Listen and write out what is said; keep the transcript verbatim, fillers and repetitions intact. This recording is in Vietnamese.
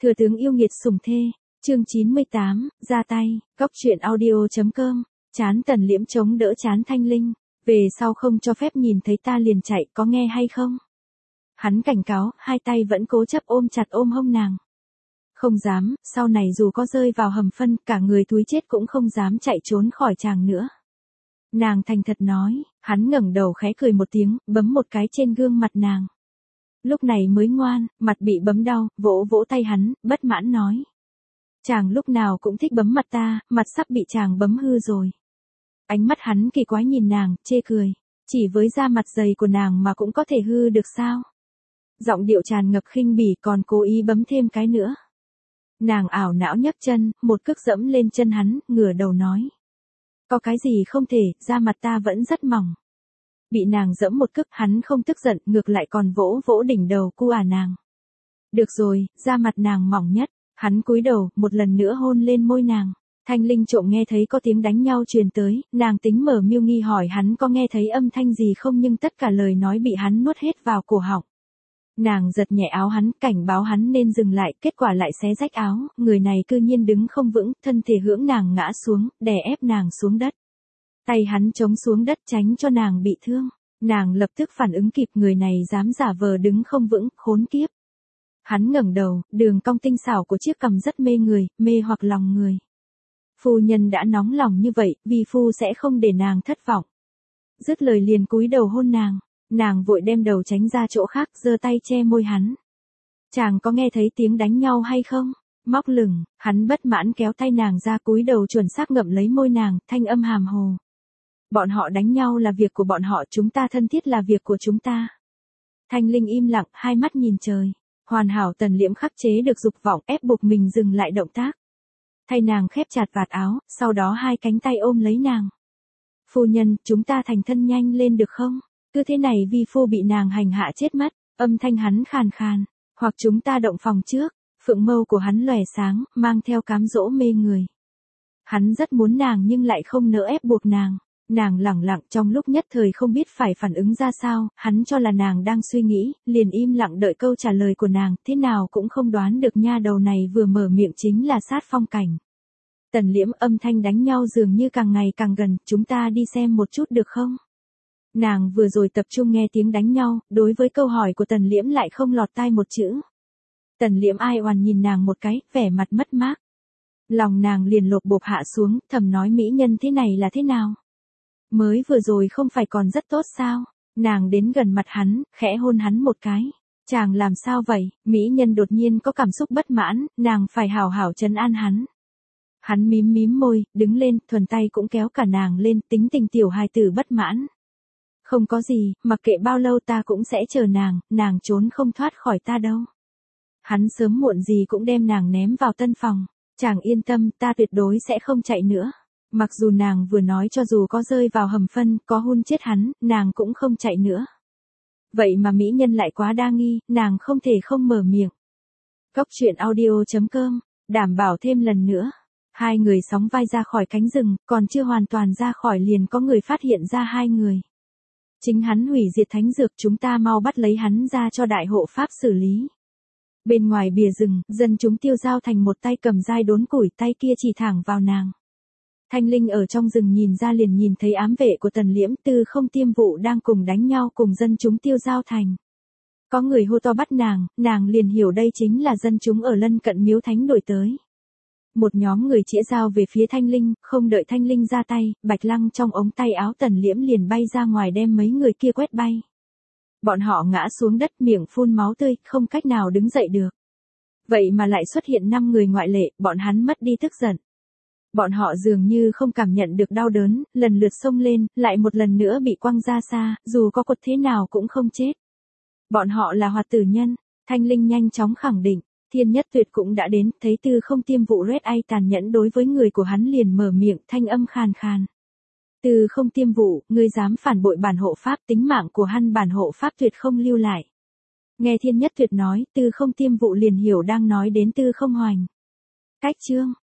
Thừa tướng yêu nghiệt sủng thê, chương chín mươi tám, ra tay, góc truyện audio.com, chán Tần Liễm chống đỡ chán Thanh Linh, về sau không cho phép nhìn thấy ta liền chạy, có nghe hay không? Hắn cảnh cáo, hai tay vẫn cố chấp ôm chặt ôm hông nàng. Không dám, sau này dù có rơi vào hầm phân, cả người thúi chết cũng không dám chạy trốn khỏi chàng nữa. Nàng thành thật nói, hắn ngẩng đầu khẽ cười một tiếng, bấm một cái trên gương mặt nàng. Lúc này mới ngoan, mặt bị bấm đau, vỗ vỗ tay hắn, bất mãn nói. Chàng lúc nào cũng thích bấm mặt ta, mặt sắp bị chàng bấm hư rồi. Ánh mắt hắn kỳ quái nhìn nàng, chê cười. Chỉ với da mặt dày của nàng mà cũng có thể hư được sao? Giọng điệu tràn ngập khinh bỉ còn cố ý bấm thêm cái nữa. Nàng ảo não nhấc chân, một cước dẫm lên chân hắn, ngửa đầu nói. Có cái gì không thể, da mặt ta vẫn rất mỏng. Bị nàng dẫm một cước, hắn không tức giận, ngược lại còn vỗ vỗ đỉnh đầu cu à nàng. Được rồi, da mặt nàng mỏng nhất, hắn cúi đầu, một lần nữa hôn lên môi nàng. Thanh Linh trộm nghe thấy có tiếng đánh nhau truyền tới, nàng tính mở miêu nghi hỏi hắn có nghe thấy âm thanh gì không nhưng tất cả lời nói bị hắn nuốt hết vào cổ họng. Nàng giật nhẹ áo hắn, cảnh báo hắn nên dừng lại, kết quả lại xé rách áo, người này cư nhiên đứng không vững, thân thể hưỡng nàng ngã xuống, đè ép nàng xuống đất. Tay hắn chống xuống đất tránh cho nàng bị thương, nàng lập tức phản ứng kịp người này dám giả vờ đứng không vững, khốn kiếp. Hắn ngẩng đầu, đường cong tinh xảo của chiếc cằm rất mê người, mê hoặc lòng người. Phu nhân đã nóng lòng như vậy, vi phu sẽ không để nàng thất vọng. Dứt lời liền cúi đầu hôn nàng. Nàng vội đem đầu tránh ra chỗ khác, giơ tay che môi hắn. Chàng có nghe thấy tiếng đánh nhau hay không? Móc lửng, hắn bất mãn kéo tay nàng ra cúi đầu chuẩn xác ngậm lấy môi nàng, thanh âm hàm hồ. Bọn họ đánh nhau là việc của bọn họ, chúng ta thân thiết là việc của chúng ta. Thanh Linh im lặng, hai mắt nhìn trời. Hoàn hảo Tần Liễm khắc chế được dục vọng, ép buộc mình dừng lại động tác. Thay nàng khép chặt vạt áo, sau đó hai cánh tay ôm lấy nàng. Phu nhân, chúng ta thành thân nhanh lên được không? Cứ thế này vi phu bị nàng hành hạ chết mất, âm thanh hắn khàn khàn, hoặc chúng ta động phòng trước, phượng mâu của hắn lòe sáng, mang theo cám dỗ mê người. Hắn rất muốn nàng nhưng lại không nỡ ép buộc nàng, nàng lẳng lặng trong lúc nhất thời không biết phải phản ứng ra sao, hắn cho là nàng đang suy nghĩ, liền im lặng đợi câu trả lời của nàng, thế nào cũng không đoán được nha đầu này vừa mở miệng chính là sát phong cảnh. Tần Liễm âm thanh đánh nhau dường như càng ngày càng gần, chúng ta đi xem một chút được không? Nàng vừa rồi tập trung nghe tiếng đánh nhau, đối với câu hỏi của Tần Liễm lại không lọt tai một chữ. Tần Liễm ai oàn nhìn nàng một cái, vẻ mặt mất mát. Lòng nàng liền lột bộp hạ xuống, thầm nói mỹ nhân thế này là thế nào? Mới vừa rồi không phải còn rất tốt sao? Nàng đến gần mặt hắn, khẽ hôn hắn một cái. Chàng làm sao vậy? Mỹ nhân đột nhiên có cảm xúc bất mãn, nàng phải hào hảo trấn an hắn. Hắn mím mím môi, đứng lên, thuần tay cũng kéo cả nàng lên, tính tình tiểu hài tử bất mãn. Không có gì, mặc kệ bao lâu ta cũng sẽ chờ nàng, nàng trốn không thoát khỏi ta đâu. Hắn sớm muộn gì cũng đem nàng ném vào tân phòng, chàng yên tâm, ta tuyệt đối sẽ không chạy nữa. Mặc dù nàng vừa nói cho dù có rơi vào hầm phân, có hun chết hắn, nàng cũng không chạy nữa. Vậy mà mỹ nhân lại quá đa nghi, nàng không thể không mở miệng. Góc truyện audio.com, đảm bảo thêm lần nữa. Hai người sóng vai ra khỏi cánh rừng, còn chưa hoàn toàn ra khỏi liền có người phát hiện ra hai người. Chính hắn hủy diệt thánh dược, chúng ta mau bắt lấy hắn ra cho đại hộ pháp xử lý. Bên ngoài bìa rừng, dân chúng tiêu dao thành một tay cầm dai đốn củi, tay kia chỉ thẳng vào nàng. Thanh Linh ở trong rừng nhìn ra liền nhìn thấy ám vệ của Tần Liễm Tư Không Tiêm Vụ đang cùng đánh nhau cùng dân chúng tiêu dao thành. Có người hô to bắt nàng, nàng liền hiểu đây chính là dân chúng ở lân cận miếu thánh đuổi tới. Một nhóm người chĩa dao về phía Thanh Linh, không đợi Thanh Linh ra tay, bạch lăng trong ống tay áo Tần Liễm liền bay ra ngoài đem mấy người kia quét bay. Bọn họ ngã xuống đất miệng phun máu tươi, không cách nào đứng dậy được. Vậy mà lại xuất hiện năm người ngoại lệ, bọn hắn mất đi tức giận. Bọn họ dường như không cảm nhận được đau đớn, lần lượt xông lên, lại một lần nữa bị quăng ra xa, dù có quật thế nào cũng không chết. Bọn họ là hoạt tử nhân, Thanh Linh nhanh chóng khẳng định. Thiên Nhất Tuyệt cũng đã đến, thấy Tư Không Tiêm Vụ Red Eye tàn nhẫn đối với người của hắn liền mở miệng, thanh âm khàn khàn. Tư Không Tiêm Vụ, ngươi dám phản bội bản hộ pháp, tính mạng của hắn bản hộ pháp tuyệt không lưu lại. Nghe Thiên Nhất Tuyệt nói, Tư Không Tiêm Vụ liền hiểu đang nói đến Tư Không Hoành. Cách chương